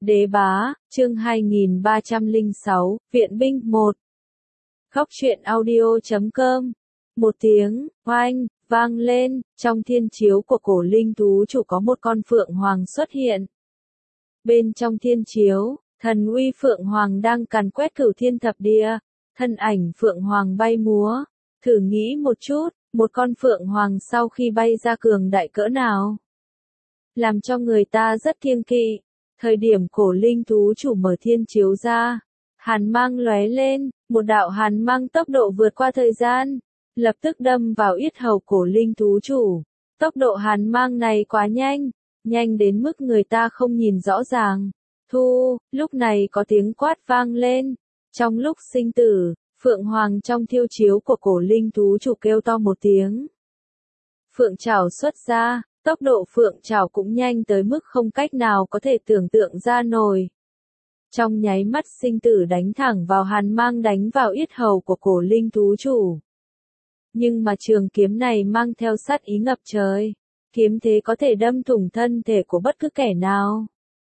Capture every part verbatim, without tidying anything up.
Đế bá, chương hai nghìn ba trăm lẻ sáu, Viện binh một. Khóc chuyện audio chấm com. Một tiếng, oanh, vang lên, trong thiên chiếu của cổ linh thú chủ có một con phượng hoàng xuất hiện. Bên trong thiên chiếu, thần uy phượng hoàng đang càn quét cửu thiên thập địa, thân ảnh phượng hoàng bay múa. Thử nghĩ một chút, một con phượng hoàng sau khi bay ra cường đại cỡ nào? Làm cho người ta rất kiêng kỵ. Thời điểm cổ linh thú chủ mở thiên chiếu ra, hàn mang lóe lên, một đạo hàn mang tốc độ vượt qua thời gian, lập tức đâm vào yết hầu cổ linh thú chủ. Tốc độ hàn mang này quá nhanh, nhanh đến mức người ta không nhìn rõ ràng. Thu, lúc này có tiếng quát vang lên. Trong lúc sinh tử, phượng hoàng trong thiêu chiếu của cổ linh thú chủ kêu to một tiếng. Phượng trảo xuất ra. Tốc độ phượng trảo cũng nhanh tới mức không cách nào có thể tưởng tượng ra nổi. Trong nháy mắt sinh tử đánh thẳng vào hàn mang đánh vào yết hầu của cổ linh thú chủ. Nhưng mà trường kiếm này mang theo sát ý ngập trời. Kiếm thế có thể đâm thủng thân thể của bất cứ kẻ nào.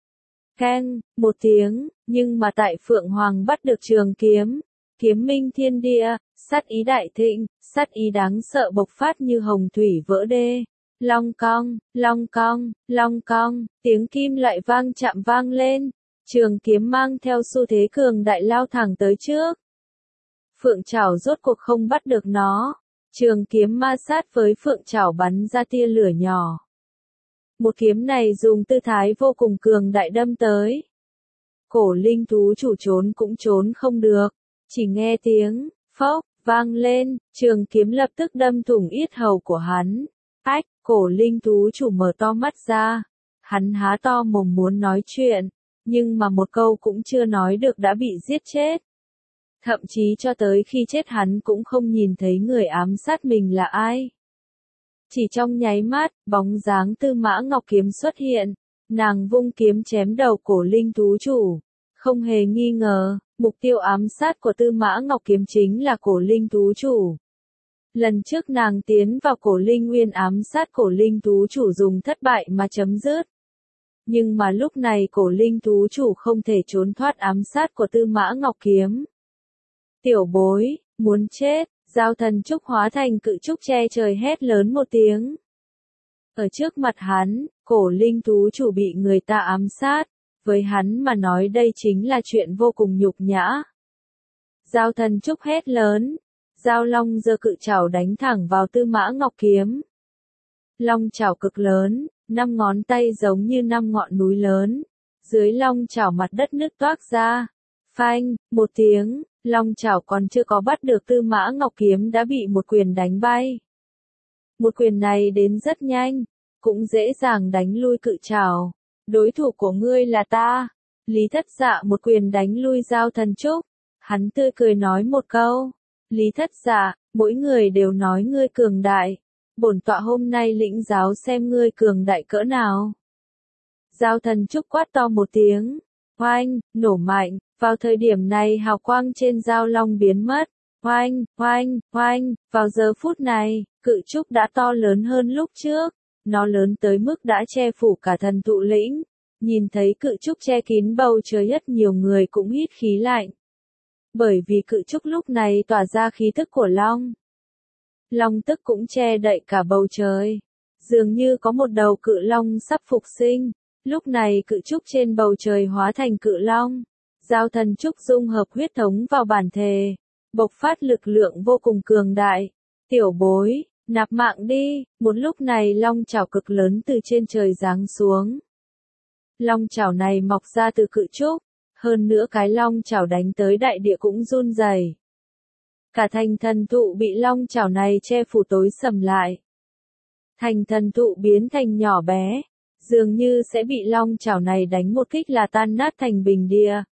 Keng, một tiếng, nhưng mà tại Phượng Hoàng bắt được trường kiếm. Kiếm minh thiên địa, sát ý đại thịnh, sát ý đáng sợ bộc phát như hồng thủy vỡ đê. Long cong, long cong, long cong, tiếng kim loại vang chạm vang lên, trường kiếm mang theo xu thế cường đại lao thẳng tới trước. Phượng trảo rốt cuộc không bắt được nó, trường kiếm ma sát với phượng trảo bắn ra tia lửa nhỏ. Một kiếm này dùng tư thái vô cùng cường đại đâm tới. Cổ linh thú chủ trốn cũng trốn không được, chỉ nghe tiếng, phốc, vang lên, trường kiếm lập tức đâm thủng yết hầu của hắn. Ách, cổ linh thú chủ mở to mắt ra, hắn há to mồm muốn nói chuyện, nhưng mà một câu cũng chưa nói được đã bị giết chết. Thậm chí cho tới khi chết hắn cũng không nhìn thấy người ám sát mình là ai. Chỉ trong nháy mắt, bóng dáng Tư Mã Ngọc Kiếm xuất hiện, nàng vung kiếm chém đầu cổ linh thú chủ. Không hề nghi ngờ, mục tiêu ám sát của Tư Mã Ngọc Kiếm chính là cổ linh thú chủ. Lần trước nàng tiến vào cổ linh nguyên ám sát cổ linh thú chủ dùng thất bại mà chấm dứt. Nhưng mà lúc này cổ linh thú chủ không thể trốn thoát ám sát của Tư Mã Ngọc Kiếm. Tiểu bối, muốn chết, Giao Thần Trúc hóa thành cự trúc che trời hét lớn một tiếng. Ở trước mặt hắn, cổ linh thú chủ bị người ta ám sát, với hắn mà nói đây chính là chuyện vô cùng nhục nhã. Giao Thần Trúc hét lớn. Giao long giơ cự trảo đánh thẳng vào Tư Mã Ngọc Kiếm. Long trảo cực lớn, năm ngón tay giống như năm ngọn núi lớn. Dưới long trảo mặt đất nứt toác ra. Phanh, một tiếng, long trảo còn chưa có bắt được Tư Mã Ngọc Kiếm đã bị một quyền đánh bay. Một quyền này đến rất nhanh, cũng dễ dàng đánh lui cự trảo. Đối thủ của ngươi là ta. Lý Thất Dạ một quyền đánh lui Giao Thần Trúc. Hắn tươi cười nói một câu. Lý Thất Dạ, mỗi người đều nói ngươi cường đại. Bổn tọa hôm nay lĩnh giáo xem ngươi cường đại cỡ nào. Giao Thần Trúc quát to một tiếng. Oanh, nổ mạnh, vào thời điểm này hào quang trên Giao Long biến mất. Oanh, oanh, oanh, vào giờ phút này, cự trúc đã to lớn hơn lúc trước. Nó lớn tới mức đã che phủ cả thần thụ lĩnh. Nhìn thấy cự trúc che kín bầu trời rất nhiều người cũng hít khí lạnh. Bởi vì cự trúc lúc này tỏa ra khí thức của long. Long tức cũng che đậy cả bầu trời. Dường như có một đầu cự long sắp phục sinh. Lúc này cự trúc trên bầu trời hóa thành cự long. Giao Thần Trúc dung hợp huyết thống vào bản thể. Bộc phát lực lượng vô cùng cường đại. Tiểu bối, nạp mạng đi. Một lúc này long chảo cực lớn từ trên trời giáng xuống. Long chảo này mọc ra từ cự trúc. Hơn nữa cái long chảo đánh tới đại địa cũng run rẩy. Cả thành thần thụ bị long chảo này che phủ tối sầm lại. Thành thần thụ biến thành nhỏ bé, dường như sẽ bị long chảo này đánh một kích là tan nát thành bình địa.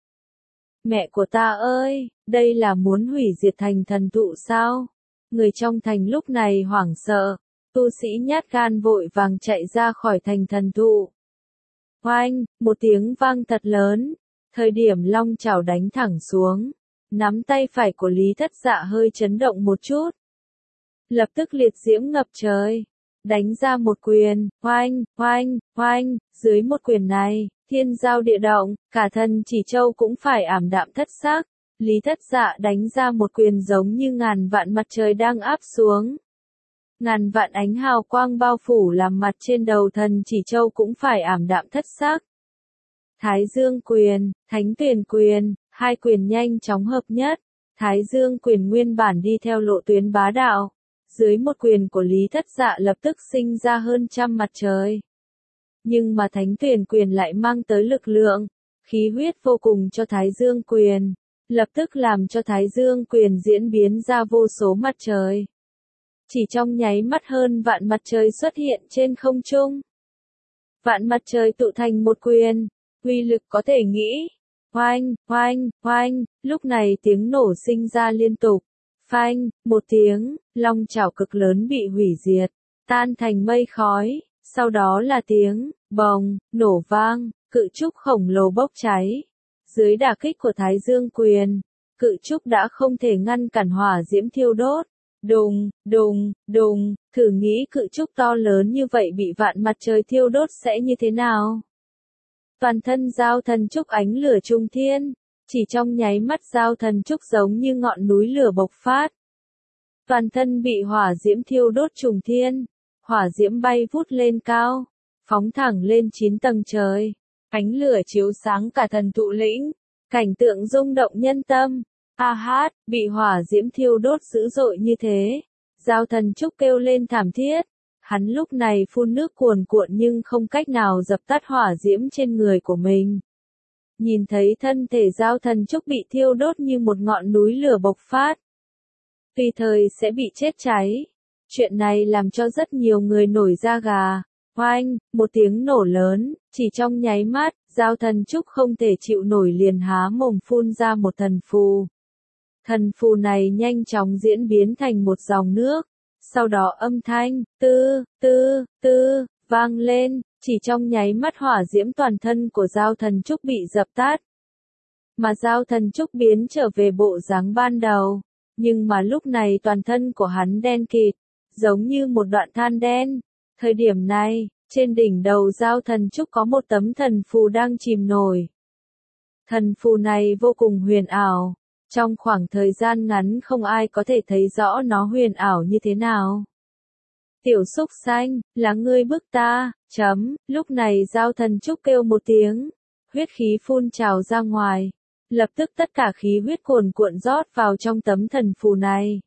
Mẹ của ta ơi, đây là muốn hủy diệt thành thần thụ sao? Người trong thành lúc này hoảng sợ, tu sĩ nhát gan vội vàng chạy ra khỏi thành thần thụ. Oanh, một tiếng vang thật lớn. Thời điểm long chảo đánh thẳng xuống, nắm tay phải của Lý Thất Dạ hơi chấn động một chút. Lập tức liệt diễm ngập trời. đánh ra một quyền, oanh, oanh, oanh, dưới một quyền này, thiên giao địa động, cả thân Chỉ Châu cũng phải ảm đạm thất sắc. Lý Thất Dạ đánh ra một quyền giống như ngàn vạn mặt trời đang áp xuống. Ngàn vạn ánh hào quang bao phủ làm mặt trên đầu thần Chỉ Châu cũng phải ảm đạm thất sắc. Thái Dương quyền, Thánh Tuyển quyền, hai quyền nhanh chóng hợp nhất. Thái Dương quyền nguyên bản đi theo lộ tuyến bá đạo. Dưới một quyền của Lý Thất Dạ lập tức sinh ra hơn trăm mặt trời. Nhưng mà Thánh Tuyển quyền lại mang tới lực lượng, khí huyết vô cùng cho Thái Dương quyền. Lập tức làm cho Thái Dương quyền diễn biến ra vô số mặt trời. Chỉ trong nháy mắt hơn vạn mặt trời xuất hiện trên không trung. Vạn mặt trời tụ thành một quyền, uy lực có thể nghĩ. Oanh, oanh, oanh, lúc này tiếng nổ sinh ra liên tục. Phanh, một tiếng, long chảo cực lớn bị hủy diệt, tan thành mây khói. Sau đó là tiếng, bồng, nổ vang, cự trúc khổng lồ bốc cháy. Dưới đả kích của Thái Dương quyền, cự trúc đã không thể ngăn cản hỏa diễm thiêu đốt. Đùng, đùng, đùng, thử nghĩ cự trúc to lớn như vậy bị vạn mặt trời thiêu đốt sẽ như thế nào? Toàn thân Giao Thần Trúc ánh lửa trung thiên, chỉ trong nháy mắt Giao Thần Trúc giống như ngọn núi lửa bộc phát. Toàn thân bị hỏa diễm thiêu đốt trùng thiên, hỏa diễm bay vút lên cao, phóng thẳng lên chín tầng trời. Ánh lửa chiếu sáng cả thần thụ lĩnh, cảnh tượng rung động nhân tâm. A hát, bị hỏa diễm thiêu đốt dữ dội như thế. Giao Thần Trúc kêu lên thảm thiết. Hắn lúc này phun nước cuồn cuộn nhưng không cách nào dập tắt hỏa diễm trên người của mình. Nhìn thấy thân thể Giao Thần Trúc bị thiêu đốt như một ngọn núi lửa bộc phát. Tùy thời sẽ bị chết cháy. Chuyện này làm cho rất nhiều người nổi da gà. Oanh, một tiếng nổ lớn, chỉ trong nháy mắt, Giao Thần Trúc không thể chịu nổi liền há mồm phun ra một thần phù. Thần phù này nhanh chóng diễn biến thành một dòng nước. Sau đó âm thanh, tư, tư, tư, vang lên, chỉ trong nháy mắt hỏa diễm toàn thân của Giao Thần Trúc bị dập tắt. Mà Giao Thần Trúc biến trở về bộ dáng ban đầu. Nhưng mà lúc này toàn thân của hắn đen kịt, giống như một đoạn than đen. Thời điểm này, trên đỉnh đầu Giao Thần Trúc có một tấm thần phù đang chìm nổi. Thần phù này vô cùng huyền ảo. Trong khoảng thời gian ngắn không ai có thể thấy rõ nó huyền ảo như thế nào. Tiểu xúc xanh, là ngươi bức ta, chấm, lúc này Giao Thần Trúc kêu một tiếng, huyết khí phun trào ra ngoài, lập tức tất cả khí huyết cuồn cuộn rót vào trong tấm thần phù này.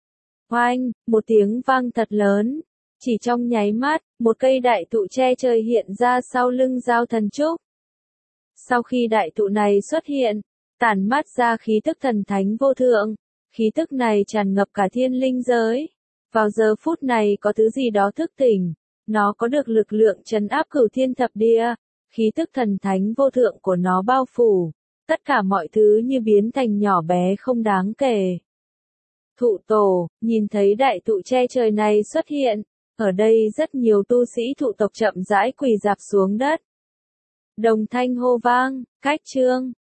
Oanh, một tiếng vang thật lớn, chỉ trong nháy mắt, một cây đại thụ che trời hiện ra sau lưng Giao Thần Trúc. Sau khi đại thụ này xuất hiện, tản mát ra khí tức thần thánh vô thượng, khí tức này tràn ngập cả thiên linh giới. Vào giờ phút này có thứ gì đó thức tỉnh, nó có được lực lượng trấn áp cửu thiên thập địa, khí tức thần thánh vô thượng của nó bao phủ, tất cả mọi thứ như biến thành nhỏ bé không đáng kể. Thụ tổ, nhìn thấy đại thụ che trời này xuất hiện, ở đây rất nhiều tu sĩ thụ tộc chậm rãi quỳ rạp xuống đất. Đồng thanh hô vang, cách chương.